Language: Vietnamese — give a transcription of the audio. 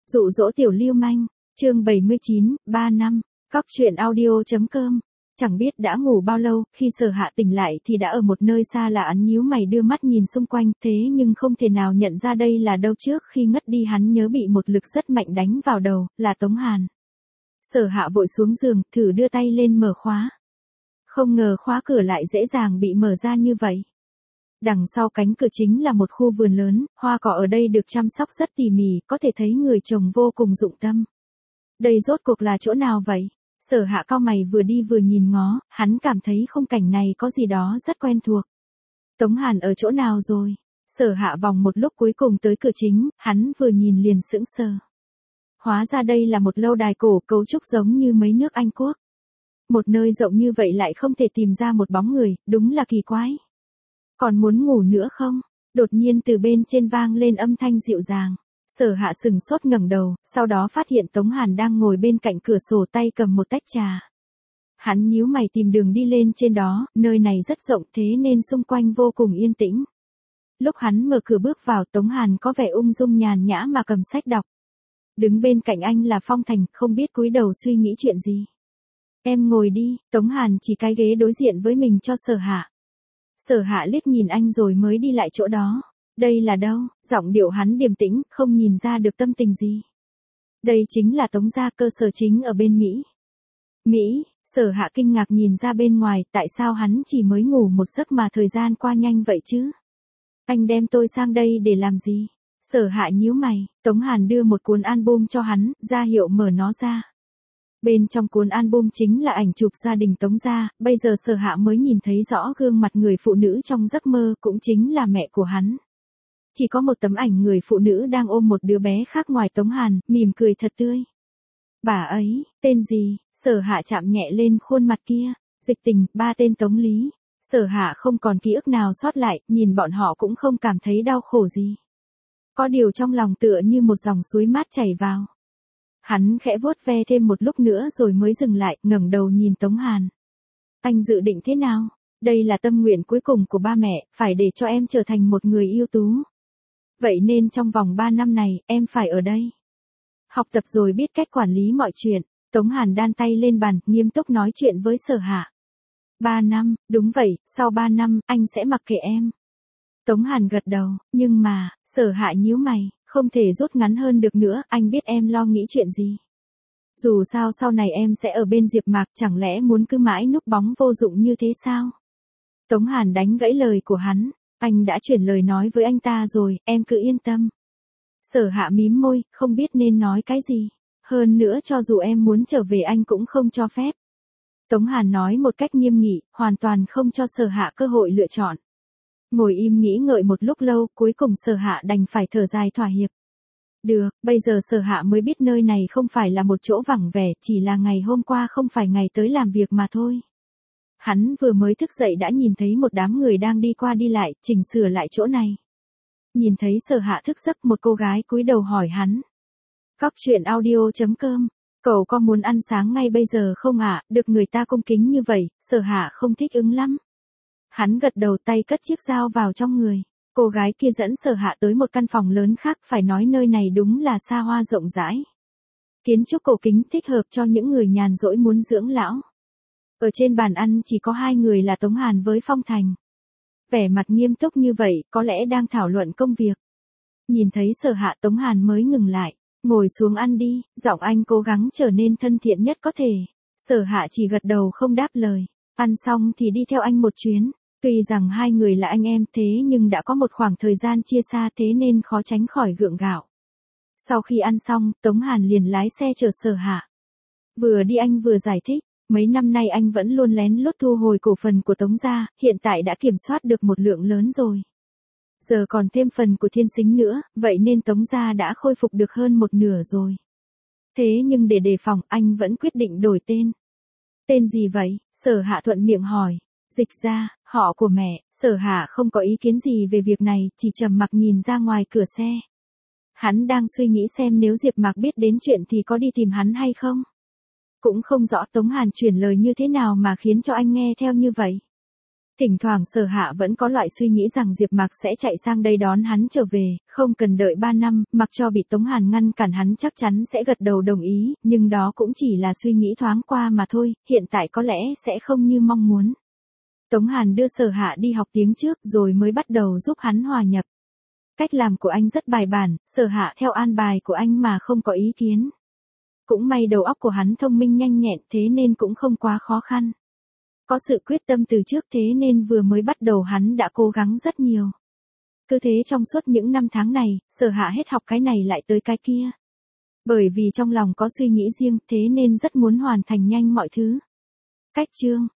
Dụ dỗ tiểu lưu manh, chương 79, 3 năm, Cóc truyện audio.com. Chẳng biết đã ngủ bao lâu, khi Sở Hạ tỉnh lại thì đã ở một nơi xa lạ. Hắn nhíu mày đưa mắt nhìn xung quanh, thế nhưng không thể nào nhận ra đây là đâu. Trước khi ngất đi hắn nhớ bị một lực rất mạnh đánh vào đầu, là Tống Hàn. Sở Hạ vội xuống giường, thử đưa tay lên mở khóa. Không ngờ khóa cửa lại dễ dàng bị mở ra như vậy. Đằng sau cánh cửa chính là một khu vườn lớn, hoa cỏ ở đây được chăm sóc rất tỉ mỉ, có thể thấy người trồng vô cùng dụng tâm. Đây rốt cuộc là chỗ nào vậy? Sở Hạ cau mày vừa đi vừa nhìn ngó, hắn cảm thấy khung cảnh này có gì đó rất quen thuộc. Tống Hàn ở chỗ nào rồi? Sở Hạ vòng một lúc cuối cùng tới cửa chính, hắn vừa nhìn liền sững sờ. Hóa ra đây là một lâu đài cổ, cấu trúc giống như mấy nước Anh Quốc. Một nơi rộng như vậy lại không thể tìm ra một bóng người, đúng là kỳ quái. Còn muốn ngủ nữa không? Đột nhiên từ bên trên vang lên âm thanh dịu dàng. Sở Hạ sừng sốt ngẩng đầu, sau đó phát hiện Tống Hàn đang ngồi bên cạnh cửa sổ tay cầm một tách trà. Hắn nhíu mày tìm đường đi lên trên đó, nơi này rất rộng thế nên xung quanh vô cùng yên tĩnh. Lúc hắn mở cửa bước vào, Tống Hàn có vẻ ung dung nhàn nhã mà cầm sách đọc. Đứng bên cạnh anh là Phong Thành, không biết cúi đầu suy nghĩ chuyện gì. Em ngồi đi, Tống Hàn chỉ cái ghế đối diện với mình cho Sở Hạ. Sở Hạ liếc nhìn anh rồi mới đi lại chỗ đó. Đây là đâu? Giọng điệu hắn điềm tĩnh, không nhìn ra được tâm tình gì. Đây chính là Tống gia, cơ sở chính ở bên Mỹ. Mỹ? Sở Hạ kinh ngạc nhìn ra bên ngoài, tại sao hắn chỉ mới ngủ một giấc mà thời gian qua nhanh vậy chứ? Anh đem tôi sang đây để làm gì? Sở Hạ nhíu mày, Tống Hàn đưa một cuốn album cho hắn, ra hiệu mở nó ra. Bên trong cuốn album chính là ảnh chụp gia đình Tống gia, bây giờ Sở Hạ mới nhìn thấy rõ gương mặt người phụ nữ trong giấc mơ, cũng chính là mẹ của hắn. Chỉ có một tấm ảnh người phụ nữ đang ôm một đứa bé khác ngoài Tống Hàn, mỉm cười thật tươi. Bà ấy, tên gì? Sở Hạ chạm nhẹ lên khuôn mặt kia. Dịch Tình, ba tên Tống Lý. Sở Hạ không còn ký ức nào sót lại, nhìn bọn họ cũng không cảm thấy đau khổ gì. Có điều trong lòng tựa như một dòng suối mát chảy vào. Hắn khẽ vuốt ve thêm một lúc nữa rồi mới dừng lại, ngẩng đầu nhìn Tống Hàn. Anh dự định thế nào? Đây là tâm nguyện cuối cùng của ba mẹ, phải để cho em trở thành một người ưu tú. Vậy nên trong vòng 3 năm này, em phải ở đây. Học tập rồi biết cách quản lý mọi chuyện. Tống Hàn đan tay lên bàn, nghiêm túc nói chuyện với Sở Hạ. 3 năm, đúng vậy, sau 3 năm, anh sẽ mặc kệ em. Tống Hàn gật đầu, nhưng mà, Sở Hạ nhíu mày, không thể rút ngắn hơn được nữa, anh biết em lo nghĩ chuyện gì. Dù sao sau này em sẽ ở bên Diệp Mạc, chẳng lẽ muốn cứ mãi núp bóng vô dụng như thế sao? Tống Hàn đánh gãy lời của hắn. Anh đã chuyển lời nói với anh ta rồi, em cứ yên tâm. Sở Hạ mím môi, không biết nên nói cái gì. Hơn nữa cho dù em muốn trở về anh cũng không cho phép. Tống Hàn nói một cách nghiêm nghị, hoàn toàn không cho Sở Hạ cơ hội lựa chọn. Ngồi im nghĩ ngợi một lúc lâu, cuối cùng Sở Hạ đành phải thở dài thỏa hiệp. Được, bây giờ Sở Hạ mới biết nơi này không phải là một chỗ vắng vẻ, chỉ là ngày hôm qua không phải ngày tới làm việc mà thôi. Hắn vừa mới thức dậy đã nhìn thấy một đám người đang đi qua đi lại, chỉnh sửa lại chỗ này. Nhìn thấy Sở Hạ thức giấc, một cô gái cúi đầu hỏi hắn. Cóc truyện audio.com, cậu có muốn ăn sáng ngay bây giờ không ạ? Được người ta cung kính như vậy, Sở Hạ không thích ứng lắm. Hắn gật đầu, tay cất chiếc dao vào trong người. Cô gái kia dẫn Sở Hạ tới một căn phòng lớn khác, phải nói nơi này đúng là xa hoa rộng rãi. Kiến trúc cổ kính thích hợp cho những người nhàn rỗi muốn dưỡng lão. Ở trên bàn ăn chỉ có 2 người là Tống Hàn với Phong Thành. Vẻ mặt nghiêm túc như vậy, có lẽ đang thảo luận công việc. Nhìn thấy Sở Hạ, Tống Hàn mới ngừng lại. Ngồi xuống ăn đi, giọng anh cố gắng trở nên thân thiện nhất có thể. Sở Hạ chỉ gật đầu không đáp lời. Ăn xong thì đi theo anh một chuyến. Tuy rằng 2 người là anh em thế nhưng đã có một khoảng thời gian chia xa thế nên khó tránh khỏi gượng gạo. Sau khi ăn xong, Tống Hàn liền lái xe chở Sở Hạ. Vừa đi anh vừa giải thích. Mấy năm nay anh vẫn luôn lén lút thu hồi cổ phần của Tống gia, hiện tại đã kiểm soát được một lượng lớn rồi. Giờ còn thêm phần của Thiên Sính nữa, vậy nên Tống gia đã khôi phục được hơn một nửa rồi. Thế nhưng để đề phòng, anh vẫn quyết định đổi tên. Tên gì vậy? Sở Hạ thuận miệng hỏi. Dịch Gia, họ của mẹ. Sở Hạ không có ý kiến gì về việc này, chỉ trầm mặc nhìn ra ngoài cửa xe. Hắn đang suy nghĩ xem nếu Diệp Mạc biết đến chuyện thì có đi tìm hắn hay không. Cũng không rõ Tống Hàn chuyển lời như thế nào mà khiến cho anh nghe theo như vậy. Thỉnh thoảng Sở Hạ vẫn có loại suy nghĩ rằng Diệp Mạc sẽ chạy sang đây đón hắn trở về, không cần đợi 3 năm, mặc cho bị Tống Hàn ngăn cản hắn chắc chắn sẽ gật đầu đồng ý, nhưng đó cũng chỉ là suy nghĩ thoáng qua mà thôi, hiện tại có lẽ sẽ không như mong muốn. Tống Hàn đưa Sở Hạ đi học tiếng trước rồi mới bắt đầu giúp hắn hòa nhập. Cách làm của anh rất bài bản, Sở Hạ theo an bài của anh mà không có ý kiến. Cũng may đầu óc của hắn thông minh nhanh nhẹn thế nên cũng không quá khó khăn. Có sự quyết tâm từ trước thế nên vừa mới bắt đầu hắn đã cố gắng rất nhiều. Cứ thế trong suốt những năm tháng này, Sở Hạ hết học cái này lại tới cái kia. Bởi vì trong lòng có suy nghĩ riêng thế nên rất muốn hoàn thành nhanh mọi thứ. Cách chương